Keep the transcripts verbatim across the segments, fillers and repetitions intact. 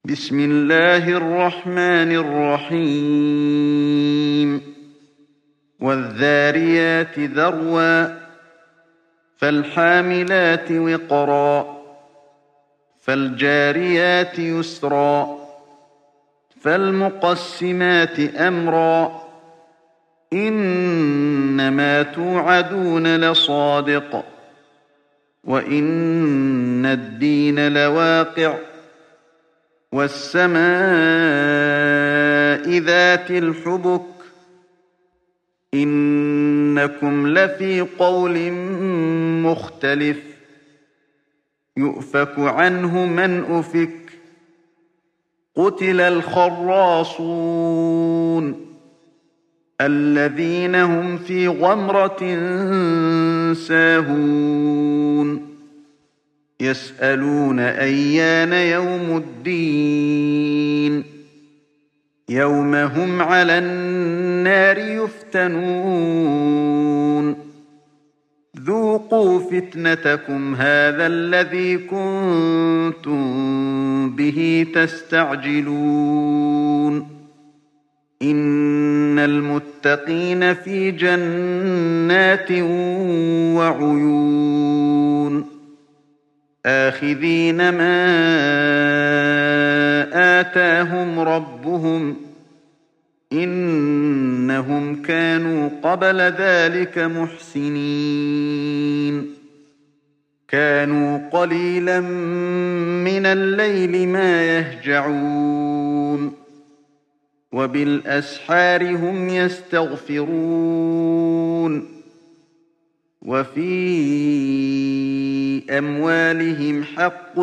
بسم الله الرحمن الرحيم والذاريات ذروا فالحاملات وقرا فالجاريات يسرا فالمقسمات أمرا إنما توعدون لصادق وإن الدين لواقع والسماء ذات الحبك إنكم لفي قول مختلف يؤفك عنه من أفك قتل الخراصون الذين هم في غمرة ساهون يسألون أيان يوم الدين يوم هم على النار يفتنون ذوقوا فتنتكم هذا الذي كنتم به تستعجلون إن المتقين في جنات وعيون آخذين ما آتاهم ربهم إنهم كانوا قبل ذلك محسنين كانوا قليلا من الليل ما يهجعون وبالأسحار هم يستغفرون وفي أموالهم حق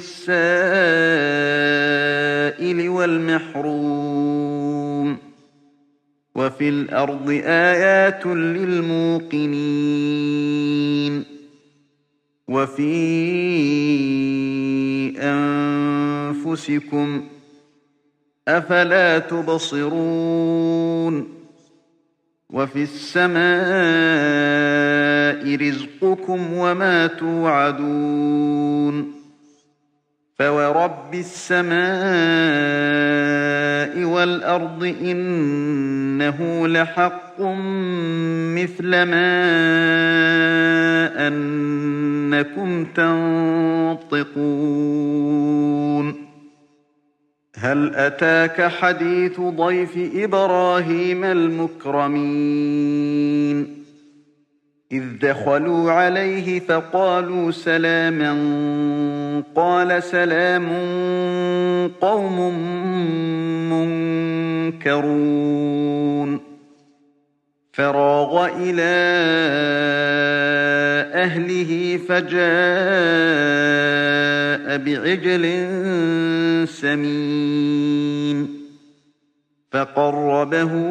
للسائل والمحروم وفي الأرض آيات للموقنين وفي أنفسكم أفلا تبصرون وفي السماء رزقكم وما توعدون فورب السماء والأرض إنه لحق مثل ما أنكم تنطقون هل أتاك حديث ضيف إبراهيم المكرمين إذ دخلوا عليه فقالوا سلاما قال سلام قوم منكرون فراغ إلى أهله فجاء بعجل سمين فقربه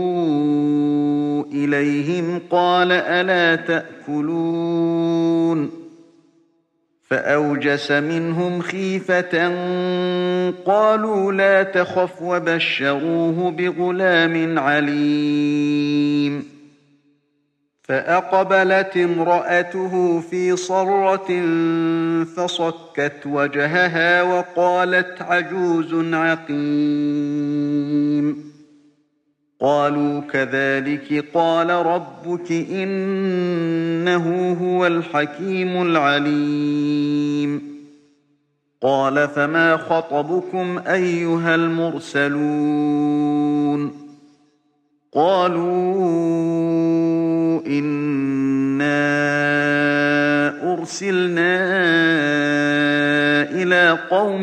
إليهم قال ألا تأكلون فأوجس منهم خيفة قالوا لا تخف وبشروه بغلام عليم فأقبلت امرأته في صرة فصكت وجهها وقالت عجوز عقيم قالوا كذلك قال ربك إنه هو الحكيم العليم قال فما خطبكم أيها المرسلون قالوا إنا أرسلنا إلى قوم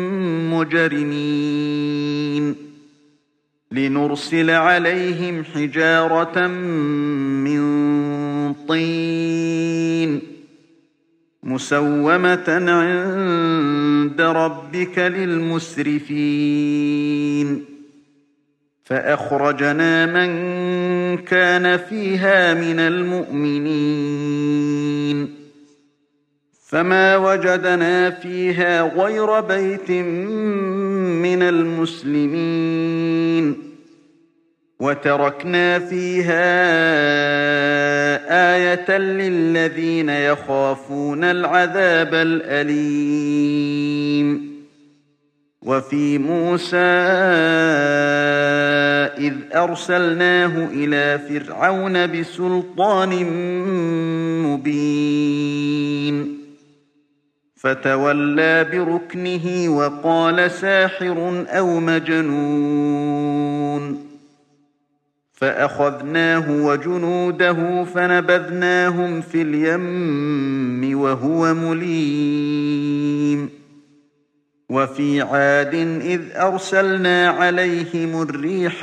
مجرمين لنرسل عليهم حجارة من طين مسومة عند ربك للمسرفين فأخرجنا من كان فيها من المؤمنين فما وجدنا فيها غير بيت من المسلمين وتركنا فيها آية للذين يخافون العذاب الأليم وفي موسى إذ أرسلناه إلى فرعون بسلطان مبين فتولى بركنه وقال ساحر أو مجنون فأخذناه وجنوده فنبذناهم في اليم وهو مليم وفي عاد إذ أرسلنا عليهم الريح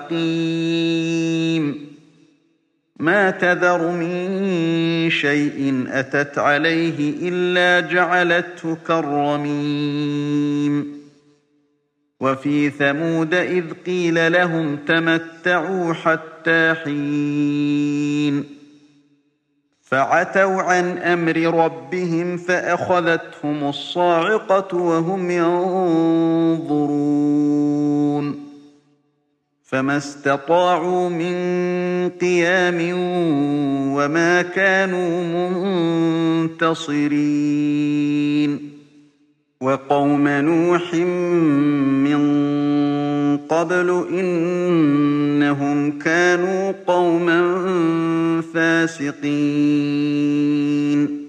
العقيم ما تذر من شيء أتت عليه إلا جعلته كالرميم وفي ثمود إذ قيل لهم تمتعوا حتى حين فعتوا عن أمر ربهم فأخذتهم الصاعقة وهم ينظرون فما استطاعوا من قيام وما كانوا منتصرين وقوم نوح من قبل إنهم كانوا قوما فاسقين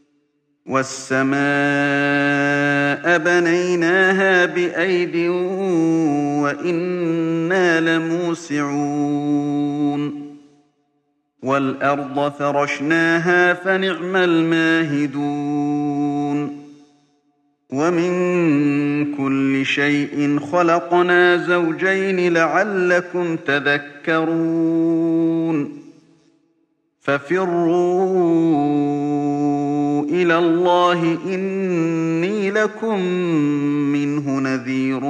والسماء بنيناها بأيد وإنا لموسعون والأرض فرشناها فنعم الماهدون ومن كل شيء خلقنا زوجين لعلكم تذكرون ففروا إلى الله إني لكم منه نذير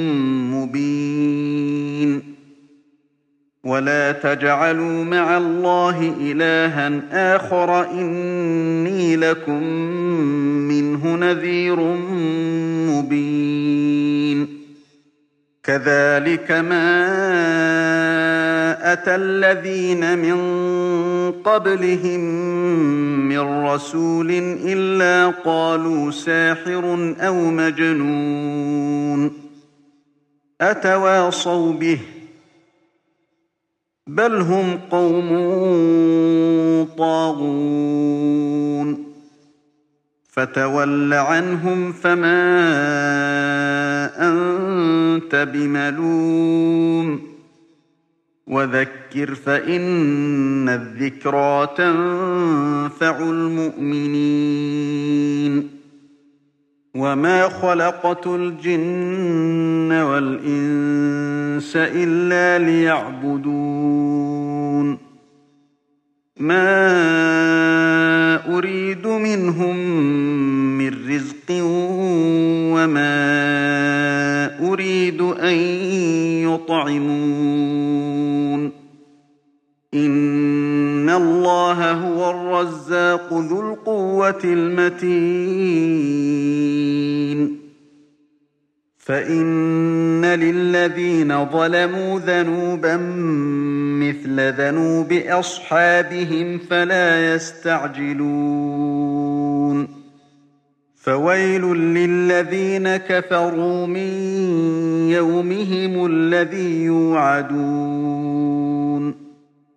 مبين ولا تجعلوا مع الله إلها آخر إني لكم منه نذير مبين كذلك ما أتى الذين من قبلهم من رسول إلا قالوا ساحر أو مجنون أتواصوا به بل هم قوم طاغون فتول عنهم فما أنت بملوم وذكر فإن الذكرى تنفع المؤمنين وما خلقت الجن والإنس إلا ليعبدون ما أريد منهم من رزق وما أريد أن يطعمون إن الله هو الرزاق ذو القوة المتين فإن للذين ظلموا ذنوبا مثل ذنوب أصحابهم فلا يستعجلون فويل للذين كفروا من يومهم الذي يوعدون